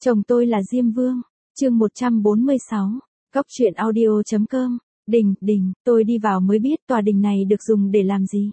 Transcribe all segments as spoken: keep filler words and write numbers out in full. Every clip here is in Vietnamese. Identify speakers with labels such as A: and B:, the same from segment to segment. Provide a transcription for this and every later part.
A: Chồng tôi là Diêm Vương. Chương một trăm bốn mươi sáu. Cốc truyện audio chấm com. Đình, đình, tôi đi vào mới biết tòa đình này được dùng để làm gì.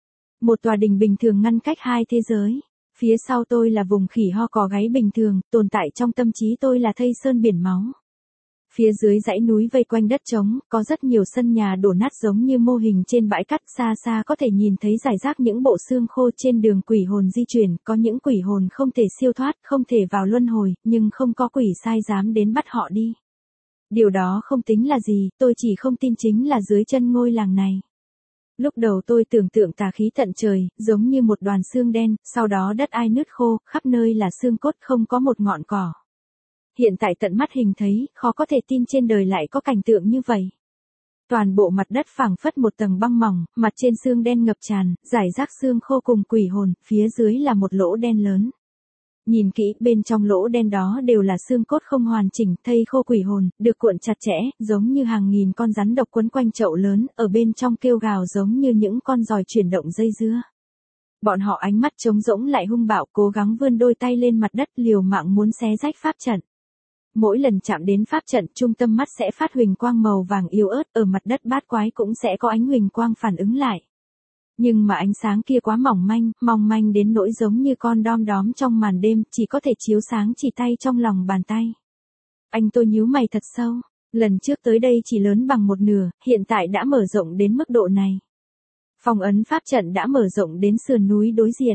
A: Một tòa đình bình thường ngăn cách hai thế giới. Phía sau tôi là vùng khỉ ho cò gáy bình thường, tồn tại trong tâm trí tôi là thây sơn biển máu. Phía dưới dãy núi vây quanh đất trống, có rất nhiều sân nhà đổ nát giống như mô hình trên bãi cát, xa xa có thể nhìn thấy rải rác những bộ xương khô trên đường quỷ hồn di chuyển, có những quỷ hồn không thể siêu thoát, không thể vào luân hồi, nhưng không có quỷ sai dám đến bắt họ đi. Điều đó không tính là gì, tôi chỉ không tin chính là dưới chân ngôi làng này. Lúc đầu tôi tưởng tượng tà khí tận trời, giống như một đoàn xương đen, sau đó đất ai nứt khô, khắp nơi là xương cốt không có một ngọn cỏ. Hiện tại tận mắt hình thấy, khó có thể tin trên đời lại có cảnh tượng như vậy. Toàn bộ mặt đất phảng phất một tầng băng mỏng, mặt trên xương đen ngập tràn, rải rác xương khô cùng quỷ hồn, phía dưới là một lỗ đen lớn. Nhìn kỹ, bên trong lỗ đen đó đều là xương cốt không hoàn chỉnh, thây khô quỷ hồn, được cuộn chặt chẽ, giống như hàng nghìn con rắn độc quấn quanh chậu lớn, ở bên trong kêu gào giống như những con giòi chuyển động dây dưa. Bọn họ ánh mắt trống rỗng lại hung bạo, cố gắng vươn đôi tay lên mặt đất, liều mạng muốn xé rách pháp trận. Mỗi lần chạm đến pháp trận, trung tâm mắt sẽ phát huỳnh quang màu vàng yếu ớt, ở mặt đất bát quái cũng sẽ có ánh huỳnh quang phản ứng lại. Nhưng mà ánh sáng kia quá mỏng manh, mỏng manh đến nỗi giống như con đom đóm trong màn đêm, chỉ có thể chiếu sáng chỉ tay trong lòng bàn tay. Anh tôi nhíu mày thật sâu, lần trước tới đây chỉ lớn bằng một nửa, hiện tại đã mở rộng đến mức độ này. Phong ấn pháp trận đã mở rộng đến sườn núi đối diện.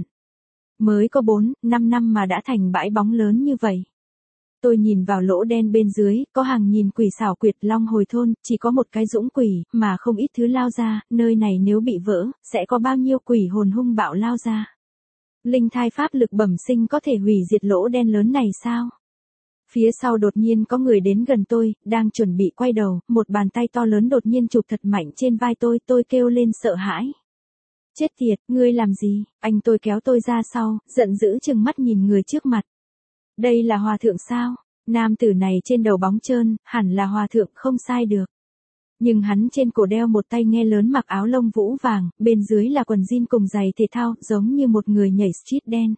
A: Mới có bốn, năm năm mà đã thành bãi bóng lớn như vậy. Tôi nhìn vào lỗ đen bên dưới, có hàng nghìn quỷ xảo quyệt long hồi thôn, chỉ có một cái dũng quỷ, mà không ít thứ lao ra, nơi này nếu bị vỡ, sẽ có bao nhiêu quỷ hồn hung bạo lao ra. Linh thai pháp lực bẩm sinh có thể hủy diệt lỗ đen lớn này sao? Phía sau đột nhiên có người đến gần tôi, đang chuẩn bị quay đầu, một bàn tay to lớn đột nhiên chụp thật mạnh trên vai tôi, tôi kêu lên sợ hãi. Chết tiệt, ngươi làm gì? Anh tôi kéo tôi ra sau, giận dữ trừng mắt nhìn người trước mặt. Đây là hòa thượng sao? Nam tử này trên đầu bóng trơn, hẳn là hòa thượng không sai được. Nhưng hắn trên cổ đeo một tai nghe lớn mặc áo lông vũ vàng, bên dưới là quần jean cùng giày thể thao, giống như một người nhảy street dance.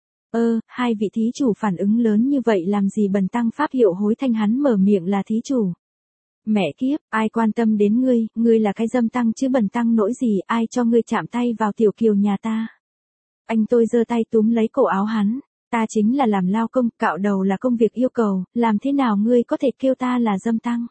A: Ơ, hai vị thí chủ phản ứng lớn như vậy làm gì bần tăng pháp hiệu hối thanh hắn mở miệng là thí chủ. Mẹ kiếp, ai quan tâm đến ngươi, ngươi là cái dâm tăng chứ bần tăng nỗi gì, ai cho ngươi chạm tay vào tiểu kiều nhà ta. Anh tôi giơ tay túm lấy cổ áo hắn. Ta chính là làm lao công, cạo đầu là công việc yêu cầu, làm thế nào ngươi có thể kêu ta là dâm tăng?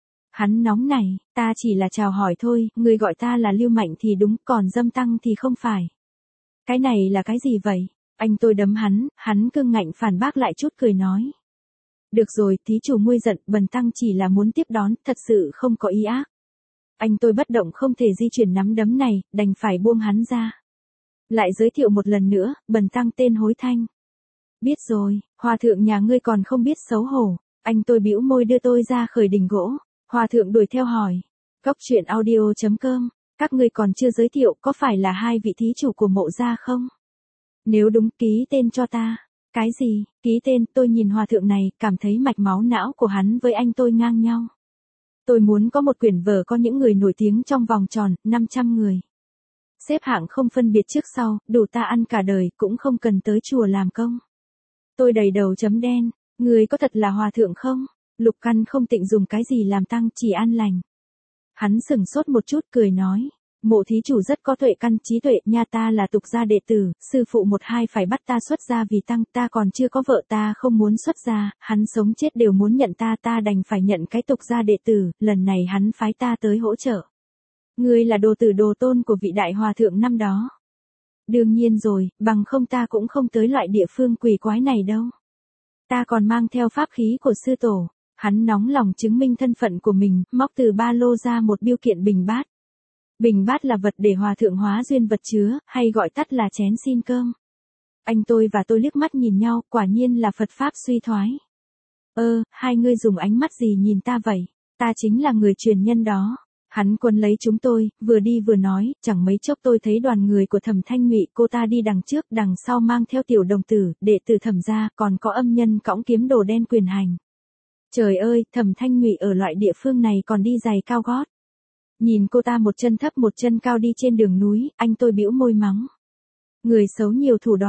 A: Hắn nóng này, ta chỉ là chào hỏi thôi, ngươi gọi ta là Lưu Mạnh thì đúng, còn dâm tăng thì không phải. Cái này là cái gì vậy? Anh tôi đấm hắn, hắn cương ngạnh phản bác lại chút cười nói. Được rồi, thí chủ nguôi giận, bần tăng chỉ là muốn tiếp đón, thật sự không có ý ác. Anh tôi bất động không thể di chuyển nắm đấm này, đành phải buông hắn ra. Lại giới thiệu một lần nữa, bần tăng tên Hối Thanh. Biết rồi, hòa thượng nhà ngươi còn không biết xấu hổ. Anh tôi bĩu môi đưa tôi ra khởi đình gỗ. Hòa thượng đuổi theo hỏi. Cốc truyện audio chấm com. Các ngươi còn chưa giới thiệu có phải là hai vị thí chủ của mộ gia không? Nếu đúng, ký tên cho ta. Cái gì? Ký tên? Tôi nhìn hòa thượng này, cảm thấy mạch máu não của hắn với anh tôi ngang nhau. Tôi muốn có một quyển vở có những người nổi tiếng trong vòng tròn năm trăm người. Xếp hạng không phân biệt trước sau, đủ ta ăn cả đời, cũng không cần tới chùa làm công. Tôi đầy đầu chấm đen, người có thật là hòa thượng không? Lục Căn không tịnh dùng cái gì làm tăng, chỉ an lành. Hắn sừng sốt một chút cười nói, mộ thí chủ rất có tuệ căn trí tuệ, nha ta là tục gia đệ tử, sư phụ một hai phải bắt ta xuất gia vì tăng, ta còn chưa có vợ ta không muốn xuất gia, hắn sống chết đều muốn nhận ta, ta đành phải nhận cái tục gia đệ tử, lần này hắn phái ta tới hỗ trợ. Ngươi là đồ tử đồ tôn của vị đại hòa thượng năm đó. Đương nhiên rồi, bằng không ta cũng không tới loại địa phương quỷ quái này đâu. Ta còn mang theo pháp khí của sư tổ. Hắn nóng lòng chứng minh thân phận của mình, móc từ ba lô ra một biêu kiện bình bát. Bình bát là vật để hòa thượng hóa duyên vật chứa, hay gọi tắt là chén xin cơm. Anh tôi và tôi liếc mắt nhìn nhau, quả nhiên là Phật Pháp suy thoái. Ơ, hai ngươi dùng ánh mắt gì nhìn ta vậy? Ta chính là người truyền nhân đó. Hắn quấn lấy chúng tôi, vừa đi vừa nói, chẳng mấy chốc tôi thấy đoàn người của Thẩm Thanh Ngụy, cô ta đi đằng trước, đằng sau mang theo tiểu đồng tử, đệ tử Thẩm gia, còn có âm nhân cõng kiếm đồ đen quyền hành. Trời ơi, Thẩm Thanh Ngụy ở loại địa phương này còn đi giày cao gót. Nhìn cô ta một chân thấp một chân cao đi trên đường núi, anh tôi bĩu môi mắng. Người xấu nhiều thủ đoạn,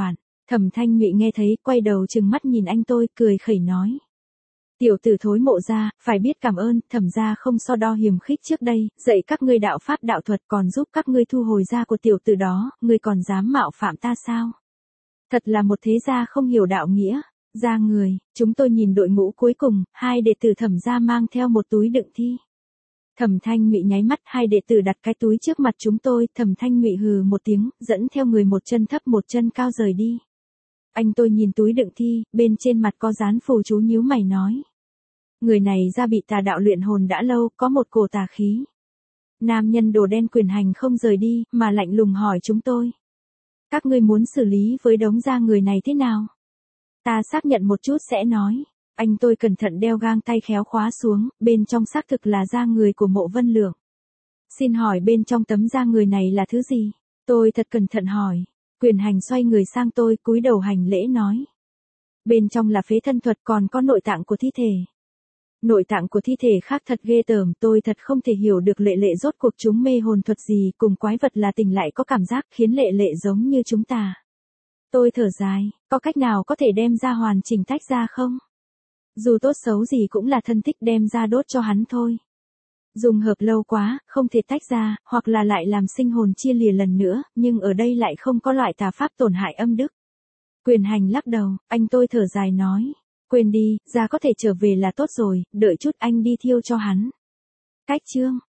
A: Thẩm Thanh Nhụy nghe thấy, quay đầu trừng mắt nhìn anh tôi, cười khẩy nói. Tiểu tử thối Mộ gia, phải biết cảm ơn, Thẩm gia không so đo hiềm khích trước đây, dạy các ngươi đạo pháp đạo thuật còn giúp các ngươi thu hồi gia của tiểu tử đó, ngươi còn dám mạo phạm ta sao? Thật là một thế gia không hiểu đạo nghĩa. Ra người, chúng tôi nhìn đội ngũ cuối cùng, hai đệ tử Thẩm gia mang theo một túi đựng thi. Thẩm Thanh Nhụy nháy mắt, hai đệ tử đặt cái túi trước mặt chúng tôi, Thẩm Thanh Nhụy hừ một tiếng, dẫn theo người một chân thấp một chân cao rời đi. Anh tôi nhìn túi đựng thi, bên trên mặt có dán phù chú, nhíu mày nói. Người này ra bị tà đạo luyện hồn đã lâu, có một cổ tà khí. Nam nhân đồ đen quyền hành không rời đi, mà lạnh lùng hỏi chúng tôi. Các ngươi muốn xử lý với đống da người này thế nào? Ta xác nhận một chút sẽ nói. Anh tôi cẩn thận đeo gang tay khéo khóa xuống, bên trong xác thực là da người của Mộ Vân Lượng. Xin hỏi bên trong tấm da người này là thứ gì? Tôi thật cẩn thận hỏi. Quyền hành xoay người sang tôi, cúi đầu hành lễ nói. Bên trong là phế thân thuật, còn có nội tạng của thi thể. Nội tạng của thi thể khác thật ghê tởm, tôi thật không thể hiểu được Lệ Lệ rốt cuộc chúng mê hồn thuật gì, cùng quái vật là tình lại có cảm giác khiến Lệ Lệ giống như chúng ta. Tôi thở dài, có cách nào có thể đem ra hoàn chỉnh tách ra không? Dù tốt xấu gì cũng là thân thích, đem ra đốt cho hắn thôi. Dùng hợp lâu quá, không thể tách ra, hoặc là lại làm sinh hồn chia lìa lần nữa, nhưng ở đây lại không có loại tà pháp tổn hại âm đức. Quyền hành lắc đầu, anh tôi thở dài nói. Quên đi, ra có thể trở về là tốt rồi, đợi chút anh đi thiêu cho hắn. Cách chương.